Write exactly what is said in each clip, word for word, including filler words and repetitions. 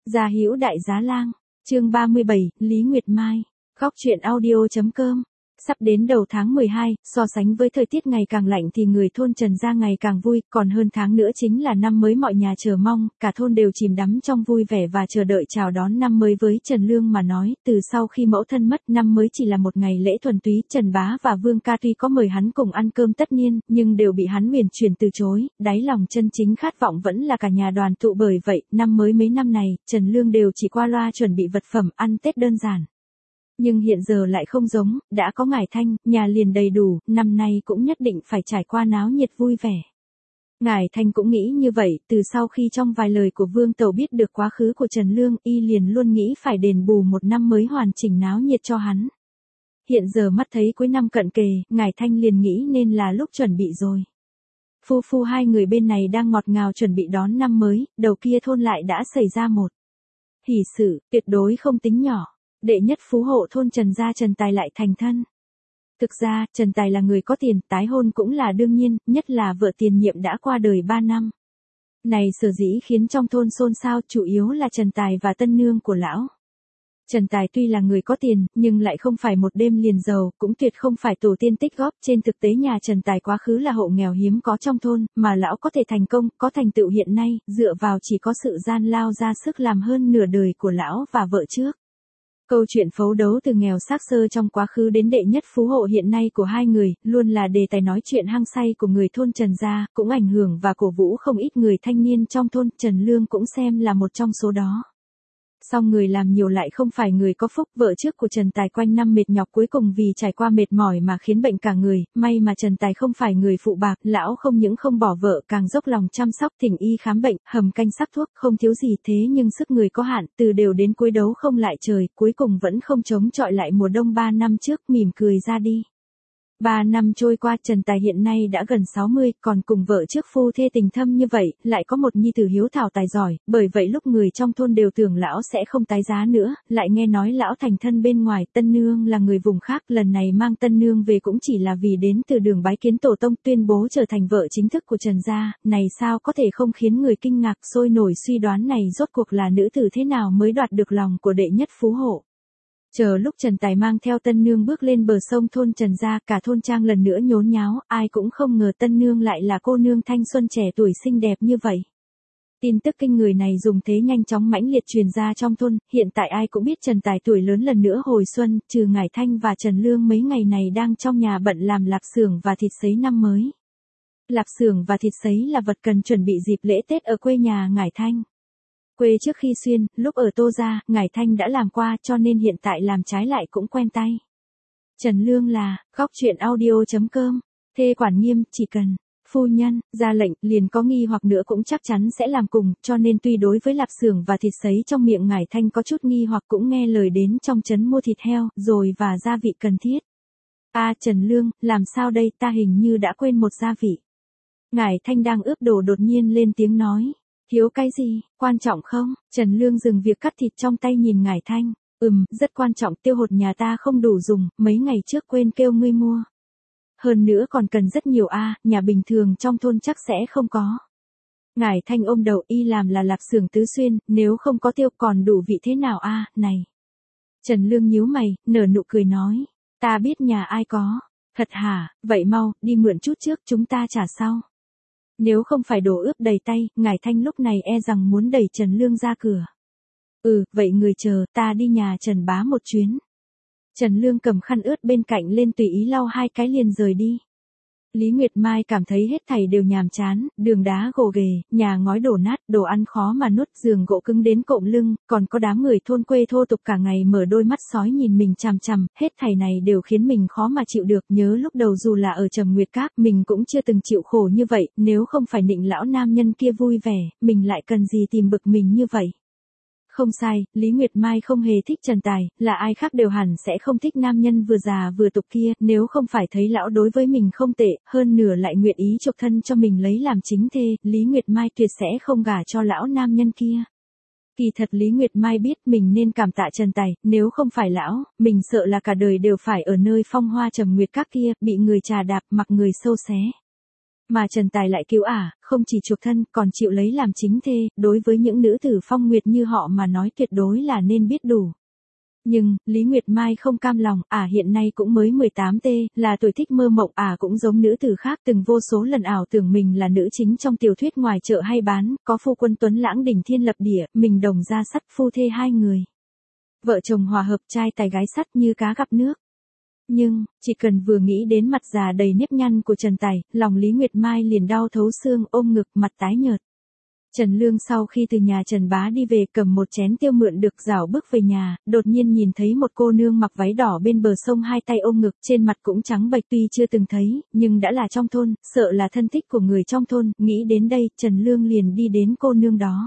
Gia Hữu Đại Giá Lang, chương ba mươi bảy, Lý Nguyệt Mai, góc truyện audio.com. Sắp đến đầu tháng mười hai, so sánh với thời tiết ngày càng lạnh thì người thôn Trần gia ngày càng vui, còn hơn tháng nữa chính là năm mới mọi nhà chờ mong, cả thôn đều chìm đắm trong vui vẻ và chờ đợi chào đón năm mới. Với Trần Lương mà nói, từ sau khi mẫu thân mất, năm mới chỉ là một ngày lễ thuần túy. Trần Bá và Vương Ca tuy có mời hắn cùng ăn cơm tất niên, nhưng đều bị hắn huyền chuyển từ chối, đáy lòng chân chính khát vọng vẫn là cả nhà đoàn tụ. Bởi vậy, năm mới mấy năm này, Trần Lương đều chỉ qua loa chuẩn bị vật phẩm ăn Tết đơn giản. Nhưng hiện giờ lại không giống, đã có Ngải Thanh, nhà liền đầy đủ, năm nay cũng nhất định phải trải qua náo nhiệt vui vẻ. Ngải Thanh cũng nghĩ như vậy, từ sau khi trong vài lời của Vương Tẩu biết được quá khứ của Trần Lương, y liền luôn nghĩ phải đền bù một năm mới hoàn chỉnh náo nhiệt cho hắn. Hiện giờ mắt thấy cuối năm cận kề, Ngải Thanh liền nghĩ nên là lúc chuẩn bị rồi. Phu phu hai người bên này đang ngọt ngào chuẩn bị đón năm mới, đầu kia thôn lại đã xảy ra một hỷ sự, tuyệt đối không tính nhỏ. Đệ nhất phú hộ thôn Trần gia Trần Tài lại thành thân. Thực ra, Trần Tài là người có tiền, tái hôn cũng là đương nhiên, nhất là vợ tiền nhiệm đã qua đời ba năm. Này sở dĩ khiến trong thôn xôn xao chủ yếu là Trần Tài và tân nương của lão. Trần Tài tuy là người có tiền, nhưng lại không phải một đêm liền giàu, cũng tuyệt không phải tổ tiên tích góp. Trên thực tế nhà Trần Tài quá khứ là hộ nghèo hiếm có trong thôn, mà lão có thể thành công, có thành tựu hiện nay, dựa vào chỉ có sự gian lao ra sức làm hơn nửa đời của lão và vợ trước. Câu chuyện phấu đấu từ nghèo xác xơ trong quá khứ đến đệ nhất phú hộ hiện nay của hai người, luôn là đề tài nói chuyện hăng say của người thôn Trần gia, cũng ảnh hưởng và cổ vũ không ít người thanh niên trong thôn. Trần Lương cũng xem là một trong số đó. Song người làm nhiều lại không phải người có phúc. Vợ trước của Trần Tài quanh năm mệt nhọc cuối cùng vì trải qua mệt mỏi mà khiến bệnh cả người, may mà Trần Tài không phải người phụ bạc, lão không những không bỏ vợ càng dốc lòng chăm sóc thỉnh y khám bệnh, hầm canh sắc thuốc, không thiếu gì. Thế nhưng sức người có hạn, từ đều đến cuối đấu không lại trời, cuối cùng vẫn không chống chọi lại mùa đông ba năm trước, mỉm cười ra đi. Ba năm trôi qua, Trần Tài hiện nay đã gần sáu mươi, còn cùng vợ trước phu thê tình thâm như vậy, lại có một nhi tử hiếu thảo tài giỏi, bởi vậy lúc người trong thôn đều tưởng lão sẽ không tái giá nữa, lại nghe nói lão thành thân bên ngoài. Tân nương là người vùng khác, lần này mang tân nương về cũng chỉ là vì đến từ đường bái kiến tổ tông, tuyên bố trở thành vợ chính thức của Trần gia. Này sao có thể không khiến người kinh ngạc, sôi nổi suy đoán này rốt cuộc là nữ tử thế nào mới đoạt được lòng của đệ nhất phú hộ. Chờ lúc Trần Tài mang theo tân nương bước lên bờ sông thôn Trần gia, cả thôn trang lần nữa nhốn nháo, ai cũng không ngờ tân nương lại là cô nương thanh xuân trẻ tuổi xinh đẹp như vậy. Tin tức kinh người này dùng thế nhanh chóng mãnh liệt truyền ra trong thôn, hiện tại ai cũng biết Trần Tài tuổi lớn lần nữa hồi xuân, trừ Ngải Thanh và Trần Lương mấy ngày này đang trong nhà bận làm lạp xưởng và thịt sấy năm mới. Lạp xưởng và thịt sấy là vật cần chuẩn bị dịp lễ Tết ở quê nhà Ngải Thanh. Quê trước khi xuyên, lúc ở Tô gia, Ngải Thanh đã làm qua cho nên hiện tại làm trái lại cũng quen tay. Trần Lương là, góc truyện audio.com, thê quản nghiêm, chỉ cần, phu nhân, ra lệnh, liền có nghi hoặc nữa cũng chắc chắn sẽ làm cùng, cho nên tuy đối với lạp xưởng và thịt sấy trong miệng Ngải Thanh có chút nghi hoặc cũng nghe lời đến trong trấn mua thịt heo, rồi và gia vị cần thiết. A à, Trần Lương, làm sao đây, ta hình như đã quên một gia vị. Ngải Thanh đang ướp đồ đột nhiên lên tiếng nói. Thiếu cái gì, quan trọng không? Trần Lương dừng việc cắt thịt trong tay nhìn Ngải Thanh. Ừm, rất quan trọng, tiêu hột nhà ta không đủ dùng, mấy ngày trước quên kêu ngươi mua. Hơn nữa còn cần rất nhiều a, à, nhà bình thường trong thôn chắc sẽ không có. Ngải Thanh ôm đầu, y làm là lạp xưởng tứ xuyên, nếu không có tiêu còn đủ vị thế nào a, à, này. Trần Lương nhíu mày, nở nụ cười nói. Ta biết nhà ai có. Thật hả, vậy mau, đi mượn chút trước chúng ta trả sau. Nếu không phải đổ ướp đầy tay, Ngải Thanh lúc này e rằng muốn đẩy Trần Lương ra cửa. Ừ, vậy người chờ, ta đi nhà Trần Bá một chuyến. Trần Lương cầm khăn ướt bên cạnh lên tùy ý lau hai cái liền rời đi. Lý Nguyệt Mai cảm thấy hết thảy đều nhàm chán, đường đá gồ ghề, nhà ngói đổ nát, đồ ăn khó mà nuốt, giường gỗ cứng đến cộm lưng, còn có đám người thôn quê thô tục cả ngày mở đôi mắt sói nhìn mình chằm chằm, hết thảy này đều khiến mình khó mà chịu được. Nhớ lúc đầu dù là ở Trầm Nguyệt Các, mình cũng chưa từng chịu khổ như vậy, nếu không phải Nịnh lão nam nhân kia vui vẻ, mình lại cần gì tìm bực mình như vậy. Không sai, Lý Nguyệt Mai không hề thích Trần Tài, là ai khác đều hẳn sẽ không thích nam nhân vừa già vừa tục kia, nếu không phải thấy lão đối với mình không tệ, hơn nửa lại nguyện ý chuộc thân cho mình lấy làm chính thê, Lý Nguyệt Mai tuyệt sẽ không gả cho lão nam nhân kia. Kỳ thật Lý Nguyệt Mai biết mình nên cảm tạ Trần Tài, nếu không phải lão, mình sợ là cả đời đều phải ở nơi phong hoa Trầm Nguyệt Các kia, bị người trà đạp mặc người sâu xé. Mà Trần Tài lại cứu ả, không chỉ chuộc thân, còn chịu lấy làm chính thê, đối với những nữ tử phong nguyệt như họ mà nói tuyệt đối là nên biết đủ. Nhưng, Lý Nguyệt Mai không cam lòng, ả hiện nay cũng mới mười tám tê, là tuổi thích mơ mộng, ả cũng giống nữ tử khác từng vô số lần ảo tưởng mình là nữ chính trong tiểu thuyết ngoài chợ hay bán, có phu quân tuấn lãng đỉnh thiên lập địa, mình đồng ra sắt phu thê hai người. Vợ chồng hòa hợp trai tài gái sắt như cá gặp nước. Nhưng, chỉ cần vừa nghĩ đến mặt già đầy nếp nhăn của Trần Tài, lòng Lý Nguyệt Mai liền đau thấu xương, ôm ngực, mặt tái nhợt. Trần Lương sau khi từ nhà Trần Bá đi về cầm một chén tiêu mượn được rảo bước về nhà, đột nhiên nhìn thấy một cô nương mặc váy đỏ bên bờ sông hai tay ôm ngực, trên mặt cũng trắng bệch, tuy chưa từng thấy, nhưng đã là trong thôn, sợ là thân thích của người trong thôn, nghĩ đến đây, Trần Lương liền đi đến cô nương đó.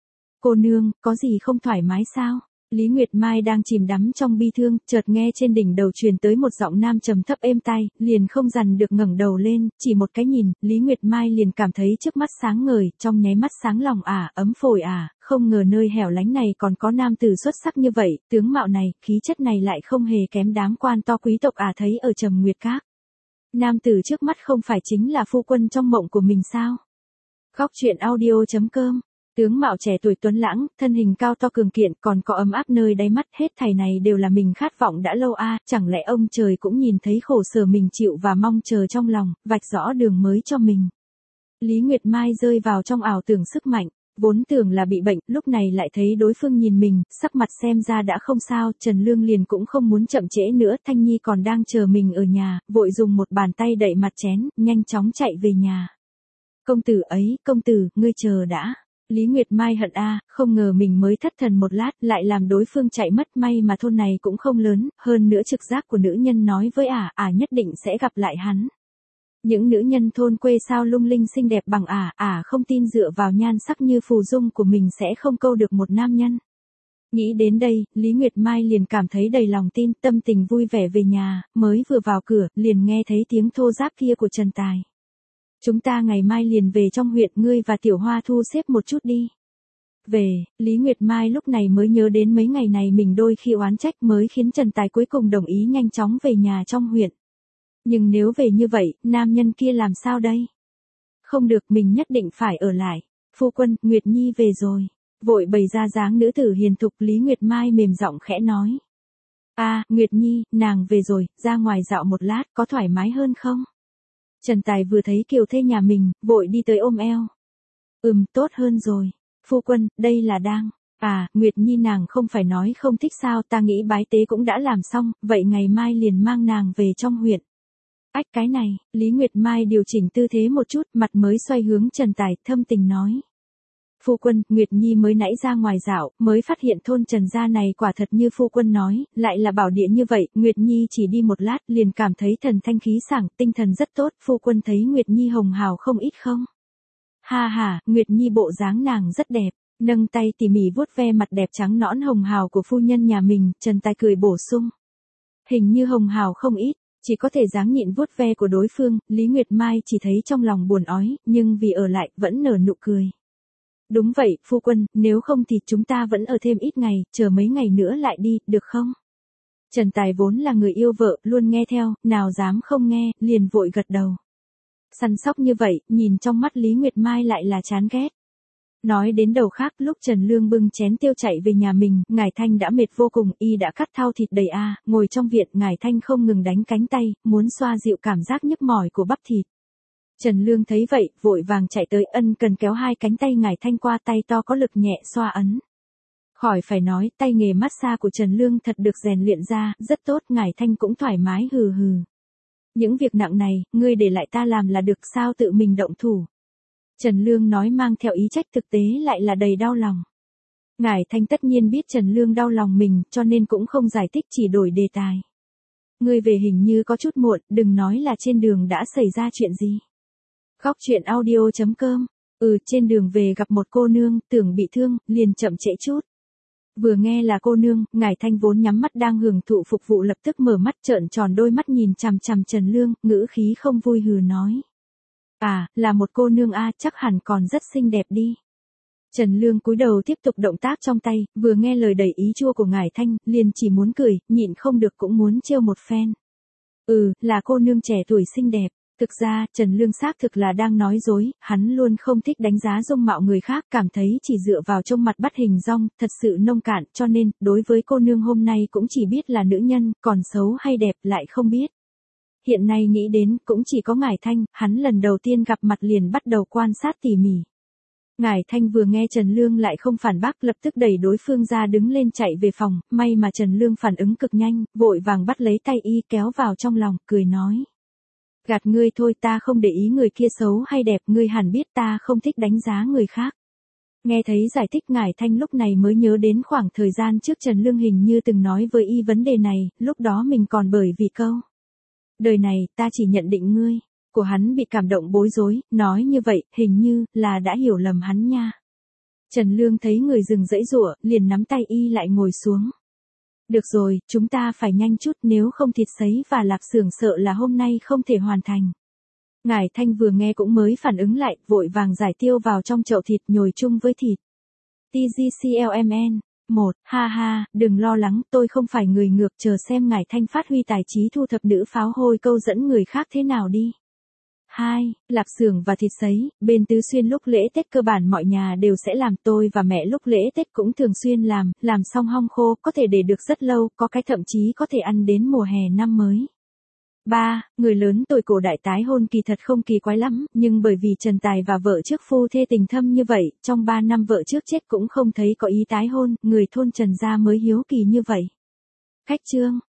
Cô nương, có gì không thoải mái sao? Lý Nguyệt Mai đang chìm đắm trong bi thương, chợt nghe trên đỉnh đầu truyền tới một giọng nam trầm thấp êm tai, liền không dằn được ngẩng đầu lên, chỉ một cái nhìn, Lý Nguyệt Mai liền cảm thấy trước mắt sáng ngời, trong nháy mắt sáng lòng ả, ấm phổi ả, không ngờ nơi hẻo lánh này còn có nam tử xuất sắc như vậy, tướng mạo này, khí chất này lại không hề kém đám quan to quý tộc ả thấy ở Trầm Nguyệt Các. Nam tử trước mắt không phải chính là phu quân trong mộng của mình sao? Góc truyện audio chấm com. Tướng mạo trẻ tuổi tuấn lãng, thân hình cao to cường kiện, còn có ấm áp nơi đáy mắt, hết thảy này đều là mình khát vọng đã lâu a, à, chẳng lẽ ông trời cũng nhìn thấy khổ sở mình chịu và mong chờ trong lòng, vạch rõ đường mới cho mình. Lý Nguyệt Mai rơi vào trong ảo tưởng sức mạnh, vốn tưởng là bị bệnh, lúc này lại thấy đối phương nhìn mình, sắc mặt xem ra đã không sao, Trần Lương liền cũng không muốn chậm trễ nữa, Thanh Nhi còn đang chờ mình ở nhà, vội dùng một bàn tay đậy mặt chén, nhanh chóng chạy về nhà. Công tử ấy, công tử, ngươi chờ đã. Lý Nguyệt Mai hận a, không ngờ mình mới thất thần một lát, lại làm đối phương chạy mất, may mà thôn này cũng không lớn, hơn nữa trực giác của nữ nhân nói với ả, ả nhất định sẽ gặp lại hắn. Những nữ nhân thôn quê sao lung linh xinh đẹp bằng ả, ả không tin dựa vào nhan sắc như phù dung của mình sẽ không câu được một nam nhân. Nghĩ đến đây, Lý Nguyệt Mai liền cảm thấy đầy lòng tin, tâm tình vui vẻ về nhà, mới vừa vào cửa, liền nghe thấy tiếng thô giáp kia của Trần Tài. Chúng ta ngày mai liền về trong huyện, ngươi và Tiểu Hoa thu xếp một chút đi. Về, Lý Nguyệt Mai lúc này mới nhớ đến mấy ngày này mình đôi khi oán trách mới khiến Trần Tài cuối cùng đồng ý nhanh chóng về nhà trong huyện. Nhưng nếu về như vậy, nam nhân kia làm sao đây? Không được, mình nhất định phải ở lại. Phu quân, Nguyệt Nhi về rồi. Vội bày ra dáng nữ tử hiền thục, Lý Nguyệt Mai mềm giọng khẽ nói. A, à, Nguyệt Nhi, nàng về rồi, ra ngoài dạo một lát, có thoải mái hơn không? Trần Tài vừa thấy kiều thê nhà mình, vội đi tới ôm eo. Ừm, tốt hơn rồi. Phu quân, đây là đang. À, Nguyệt Nhi nàng không phải nói không thích sao, ta nghĩ bái tế cũng đã làm xong, vậy ngày mai liền mang nàng về trong huyện. Ách cái này, Lý Nguyệt Mai điều chỉnh tư thế một chút, mặt mới xoay hướng Trần Tài, thâm tình nói. Phu quân, Nguyệt Nhi mới nãy ra ngoài dạo, mới phát hiện thôn Trần gia này quả thật như phu quân nói, lại là bảo địa như vậy, Nguyệt Nhi chỉ đi một lát liền cảm thấy thần thanh khí sảng, tinh thần rất tốt, phu quân thấy Nguyệt Nhi hồng hào không ít không? Ha ha, Nguyệt Nhi bộ dáng nàng rất đẹp, nâng tay tỉ mỉ vuốt ve mặt đẹp trắng nõn hồng hào của phu nhân nhà mình, Trần Tài cười bổ sung. Hình như hồng hào không ít. Chỉ có thể dáng nhịn vuốt ve của đối phương, Lý Nguyệt Mai chỉ thấy trong lòng buồn ói, nhưng vì ở lại, vẫn nở nụ cười. Đúng vậy, phu quân, nếu không thì chúng ta vẫn ở thêm ít ngày, chờ mấy ngày nữa lại đi, được không? Trần Tài vốn là người yêu vợ, luôn nghe theo, nào dám không nghe, liền vội gật đầu. Săn sóc như vậy, nhìn trong mắt Lý Nguyệt Mai lại là chán ghét. Nói đến đầu khác, lúc Trần Lương bưng chén tiêu chạy về nhà mình, Ngải Thanh đã mệt vô cùng, y đã cắt thao thịt đầy a, ngồi trong viện, Ngải Thanh không ngừng đánh cánh tay, muốn xoa dịu cảm giác nhức mỏi của bắp thịt. Trần Lương thấy vậy, vội vàng chạy tới, ân cần kéo hai cánh tay Ngải Thanh qua, tay to có lực nhẹ xoa ấn. Khỏi phải nói, tay nghề massage của Trần Lương thật được rèn luyện ra, rất tốt, Ngải Thanh cũng thoải mái hừ hừ. Những việc nặng này, ngươi để lại ta làm là được, sao tự mình động thủ. Trần Lương nói mang theo ý trách, thực tế lại là đầy đau lòng. Ngải Thanh tất nhiên biết Trần Lương đau lòng mình, cho nên cũng không giải thích, chỉ đổi đề tài. Ngươi về hình như có chút muộn, đừng nói là trên đường đã xảy ra chuyện gì. Góc truyện audio chấm com. Ừ, trên đường về gặp một cô nương, tưởng bị thương, liền chậm trễ chút. Vừa nghe là cô nương, Ngải Thanh vốn nhắm mắt đang hưởng thụ phục vụ lập tức mở mắt trợn tròn đôi mắt nhìn chằm chằm Trần Lương, ngữ khí không vui hừ nói. À, là một cô nương a, chắc hẳn còn rất xinh đẹp đi. Trần Lương cúi đầu tiếp tục động tác trong tay, vừa nghe lời đầy ý chua của Ngải Thanh, liền chỉ muốn cười, nhịn không được cũng muốn trêu một phen. Ừ, là cô nương trẻ tuổi xinh đẹp, Thực ra, Trần Lương xác thực là đang nói dối, hắn luôn không thích đánh giá dung mạo người khác, cảm thấy chỉ dựa vào trông mặt bắt hình dong, thật sự nông cạn, cho nên, đối với cô nương hôm nay cũng chỉ biết là nữ nhân, còn xấu hay đẹp lại không biết. Hiện nay nghĩ đến, cũng chỉ có Ngải Thanh, hắn lần đầu tiên gặp mặt liền bắt đầu quan sát tỉ mỉ. Ngải Thanh vừa nghe Trần Lương lại không phản bác, lập tức đẩy đối phương ra đứng lên chạy về phòng, may mà Trần Lương phản ứng cực nhanh, vội vàng bắt lấy tay y kéo vào trong lòng, cười nói. Gạt ngươi thôi, ta không để ý người kia xấu hay đẹp, ngươi hẳn biết ta không thích đánh giá người khác. Nghe thấy giải thích, Ngải Thanh lúc này mới nhớ đến khoảng thời gian trước Trần Lương hình như từng nói với y vấn đề này, lúc đó mình còn bởi vì câu. Đời này, ta chỉ nhận định ngươi. Của hắn bị cảm động bối rối, nói như vậy, hình như, là đã hiểu lầm hắn nha. Trần Lương thấy người dừng dãy giụa, liền nắm tay y lại ngồi xuống. Được rồi, chúng ta phải nhanh chút, nếu không thịt sấy và lạc xưởng sợ là hôm nay không thể hoàn thành. Ngải Thanh vừa nghe cũng mới phản ứng lại, vội vàng giải tiêu vào trong chậu thịt nhồi chung với thịt. tê giê xê lờ em en. một. Ha ha, đừng lo lắng, tôi không phải người ngược, chờ xem Ngải Thanh phát huy tài trí thu thập nữ pháo hôi câu dẫn người khác thế nào đi. hai. Lạp xưởng và thịt sấy, bên Tứ Xuyên lúc lễ Tết cơ bản mọi nhà đều sẽ làm, tôi và mẹ lúc lễ Tết cũng thường xuyên làm, làm xong hong khô, có thể để được rất lâu, có cái thậm chí có thể ăn đến mùa hè năm mới. ba. Người lớn tuổi cổ đại tái hôn kỳ thật không kỳ quái lắm, nhưng bởi vì Trần Tài và vợ trước phu thê tình thâm như vậy, trong ba năm vợ trước chết cũng không thấy có ý tái hôn, người thôn Trần gia mới hiếu kỳ như vậy. Khách trương,